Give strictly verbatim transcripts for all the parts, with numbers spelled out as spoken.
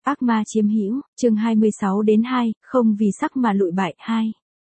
Ác ma chiếm hữu, chương hai mươi sáu đến hai, không vì sắc mà lụi bại hai.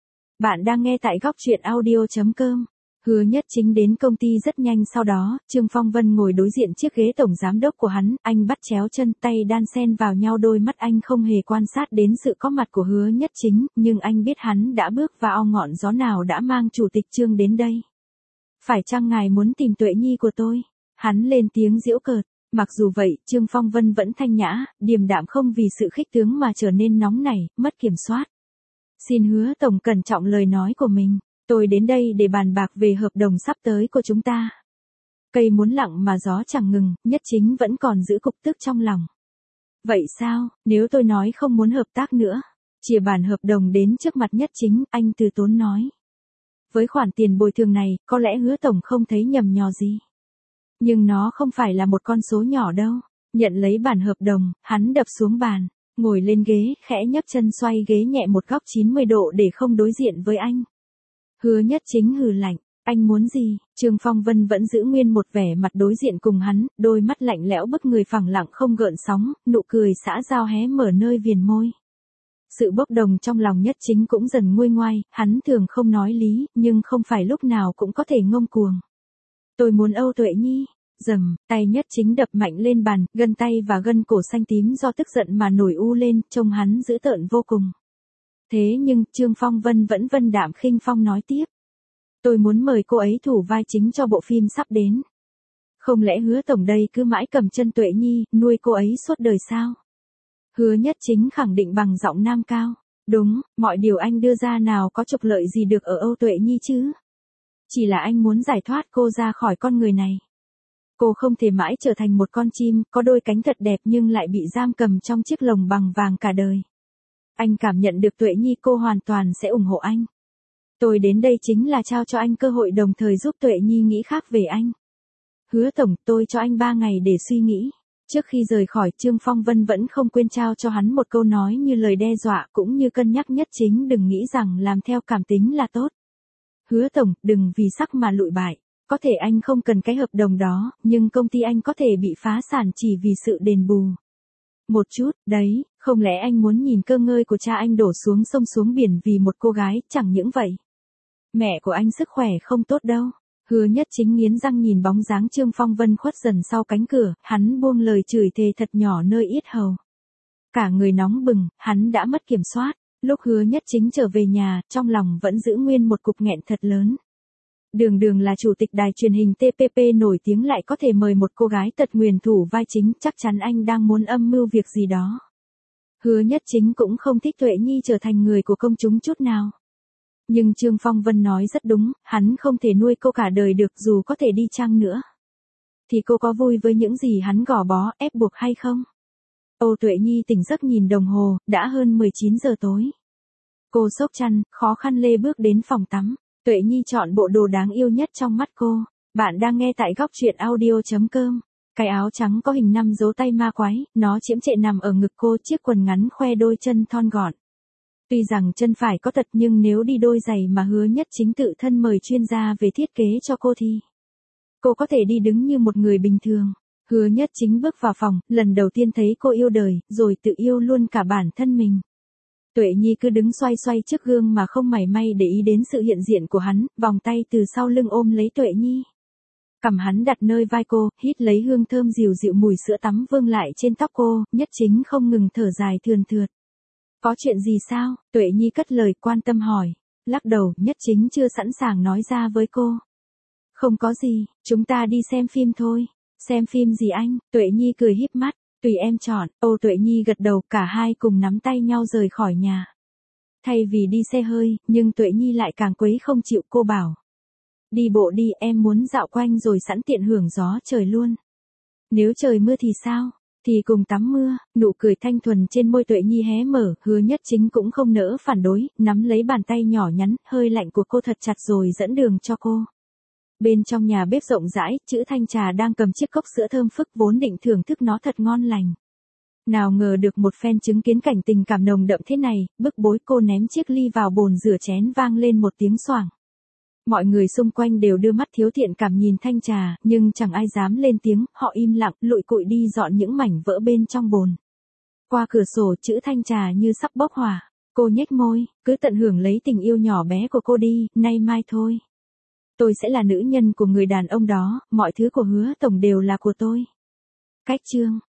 Bạn đang nghe tại góc truyện audio chấm com. Hứa Nhất Chính đến công ty rất nhanh, sau đó, Trương Phong Vân ngồi đối diện chiếc ghế tổng giám đốc của hắn, anh bắt chéo chân, tay đan xen vào nhau, đôi mắt anh không hề quan sát đến sự có mặt của Hứa Nhất Chính, nhưng anh biết hắn đã bước vào ngọn gió nào đã mang chủ tịch Trương đến đây. Phải chăng ngài muốn tìm Tuệ Nhi của tôi? Hắn lên tiếng giễu cợt. Mặc dù vậy, Trương Phong Vân vẫn thanh nhã, điềm đạm, không vì sự khích tướng mà trở nên nóng nảy, mất kiểm soát. Xin Hứa tổng cẩn trọng lời nói của mình. Tôi đến đây để bàn bạc về hợp đồng sắp tới của chúng ta. Cây muốn lặng mà gió chẳng ngừng, Nhất Chính vẫn còn giữ cục tức trong lòng. Vậy sao, nếu tôi nói không muốn hợp tác nữa? Chìa bản hợp đồng đến trước mặt Nhất Chính, anh từ tốn nói. Với khoản tiền bồi thường này, có lẽ Hứa tổng không thấy nhầm nhò gì. Nhưng nó không phải là một con số nhỏ đâu. Nhận lấy bản hợp đồng, hắn đập xuống bàn, ngồi lên ghế, khẽ nhấc chân xoay ghế nhẹ một góc chín mươi độ để không đối diện với anh. Hứa Nhất Chính hừ lạnh, anh muốn gì? Trương Phong Vân vẫn giữ nguyên một vẻ mặt đối diện cùng hắn, đôi mắt lạnh lẽo bức người, phẳng lặng không gợn sóng, nụ cười xã giao hé mở nơi viền môi. Sự bốc đồng trong lòng Nhất Chính cũng dần nguôi ngoai, hắn thường không nói lý, nhưng không phải lúc nào cũng có thể ngông cuồng. Tôi muốn Âu Tuệ Nhi. Rầm, tay Nhất Chính đập mạnh lên bàn, gân tay và gân cổ xanh tím do tức giận mà nổi u lên, trông hắn dữ tợn vô cùng. Thế nhưng, Trương Phong Vân vẫn vân đạm khinh phong nói tiếp. Tôi muốn mời cô ấy thủ vai chính cho bộ phim sắp đến. Không lẽ Hứa tổng đây cứ mãi cầm chân Tuệ Nhi, nuôi cô ấy suốt đời sao? Hứa Nhất Chính khẳng định bằng giọng nam cao. Đúng, mọi điều anh đưa ra nào có trục lợi gì được ở Âu Tuệ Nhi chứ? Chỉ là anh muốn giải thoát cô ra khỏi con người này. Cô không thể mãi trở thành một con chim, có đôi cánh thật đẹp nhưng lại bị giam cầm trong chiếc lồng bằng vàng cả đời. Anh cảm nhận được Tuệ Nhi, cô hoàn toàn sẽ ủng hộ anh. Tôi đến đây chính là trao cho anh cơ hội, đồng thời giúp Tuệ Nhi nghĩ khác về anh. Hứa tổng, tôi cho anh ba ngày để suy nghĩ. Trước khi rời khỏi, Trương Phong Vân vẫn không quên trao cho hắn một câu nói như lời đe dọa, cũng như cân nhắc Nhất Chính đừng nghĩ rằng làm theo cảm tính là tốt. Hứa tổng, đừng vì sắc mà lụi bại. Có thể anh không cần cái hợp đồng đó, nhưng công ty anh có thể bị phá sản chỉ vì sự đền bù. Một chút, đấy, không lẽ anh muốn nhìn cơ ngơi của cha anh đổ xuống sông xuống biển vì một cô gái? Chẳng những vậy, mẹ của anh sức khỏe không tốt đâu. Hứa Nhất Chính nghiến răng nhìn bóng dáng Trương Phong Vân khuất dần sau cánh cửa, hắn buông lời chửi thề thật nhỏ nơi yết hầu. Cả người nóng bừng, hắn đã mất kiểm soát. Lúc Hứa Nhất Chính trở về nhà, trong lòng vẫn giữ nguyên một cục nghẹn thật lớn. Đường đường là chủ tịch đài truyền hình tê pê pê nổi tiếng lại có thể mời một cô gái tật nguyền thủ vai chính, chắc chắn anh đang muốn âm mưu việc gì đó. Hứa Nhất Chính cũng không thích Tuệ Nhi trở thành người của công chúng chút nào. Nhưng Trương Phong Vân nói rất đúng, hắn không thể nuôi cô cả đời được, dù có thể đi chăng nữa. Thì cô có vui với những gì hắn gò bó, ép buộc hay không? Âu Tuệ Nhi tỉnh giấc nhìn đồng hồ, đã hơn mười chín giờ tối. Cô xốc chăn, khó khăn lê bước đến phòng tắm. Tuệ Nhi chọn bộ đồ đáng yêu nhất trong mắt cô. Bạn đang nghe tại góc truyện audio chấm com. Cái áo trắng có hình năm dấu tay ma quái, nó chiếm trệ nằm ở ngực cô, chiếc quần ngắn khoe đôi chân thon gọn. Tuy rằng chân phải có tật nhưng nếu đi đôi giày mà Hứa Nhất Chính tự thân mời chuyên gia về thiết kế cho cô thì cô có thể đi đứng như một người bình thường. Hứa Nhất Chính bước vào phòng, lần đầu tiên thấy cô yêu đời, rồi tự yêu luôn cả bản thân mình. Tuệ Nhi cứ đứng xoay xoay trước gương mà không mảy may để ý đến sự hiện diện của hắn, vòng tay từ sau lưng ôm lấy Tuệ Nhi. Cằm hắn đặt nơi vai cô, hít lấy hương thơm dịu dịu, mùi sữa tắm vương lại trên tóc cô, Nhất Chính không ngừng thở dài thườn thượt. Có chuyện gì sao? Tuệ Nhi cất lời quan tâm hỏi. Lắc đầu, Nhất Chính chưa sẵn sàng nói ra với cô. Không có gì, chúng ta đi xem phim thôi. Xem phim gì anh? Tuệ Nhi cười híp mắt. Tùy em chọn. Âu Tuệ Nhi gật đầu, cả hai cùng nắm tay nhau rời khỏi nhà. Thay vì đi xe hơi, nhưng Tuệ Nhi lại càng quấy không chịu, cô bảo. Đi bộ đi, em muốn dạo quanh rồi sẵn tiện hưởng gió trời luôn. Nếu trời mưa thì sao? Thì cùng tắm mưa. Nụ cười thanh thuần trên môi Tuệ Nhi hé mở, Hứa Nhất Chính cũng không nỡ phản đối, nắm lấy bàn tay nhỏ nhắn, hơi lạnh của cô thật chặt rồi dẫn đường cho cô. Bên trong nhà bếp rộng rãi, chữ Thanh Trà đang cầm chiếc cốc sữa thơm phức, vốn định thưởng thức nó thật ngon lành. Nào ngờ được một phen chứng kiến cảnh tình cảm nồng đậm thế này, bức bối cô ném chiếc ly vào bồn rửa chén, vang lên một tiếng xoảng. Mọi người xung quanh đều đưa mắt thiếu thiện cảm nhìn Thanh Trà, nhưng chẳng ai dám lên tiếng, họ im lặng, lụi cụi đi dọn những mảnh vỡ bên trong bồn. Qua cửa sổ chữ thanh trà như sắp bốc hỏa. Cô nhếch môi, cứ tận hưởng lấy tình yêu nhỏ bé của cô đi, nay mai thôi. Tôi sẽ là nữ nhân của người đàn ông đó, mọi thứ của Hứa Tổng đều là của tôi. Cách chương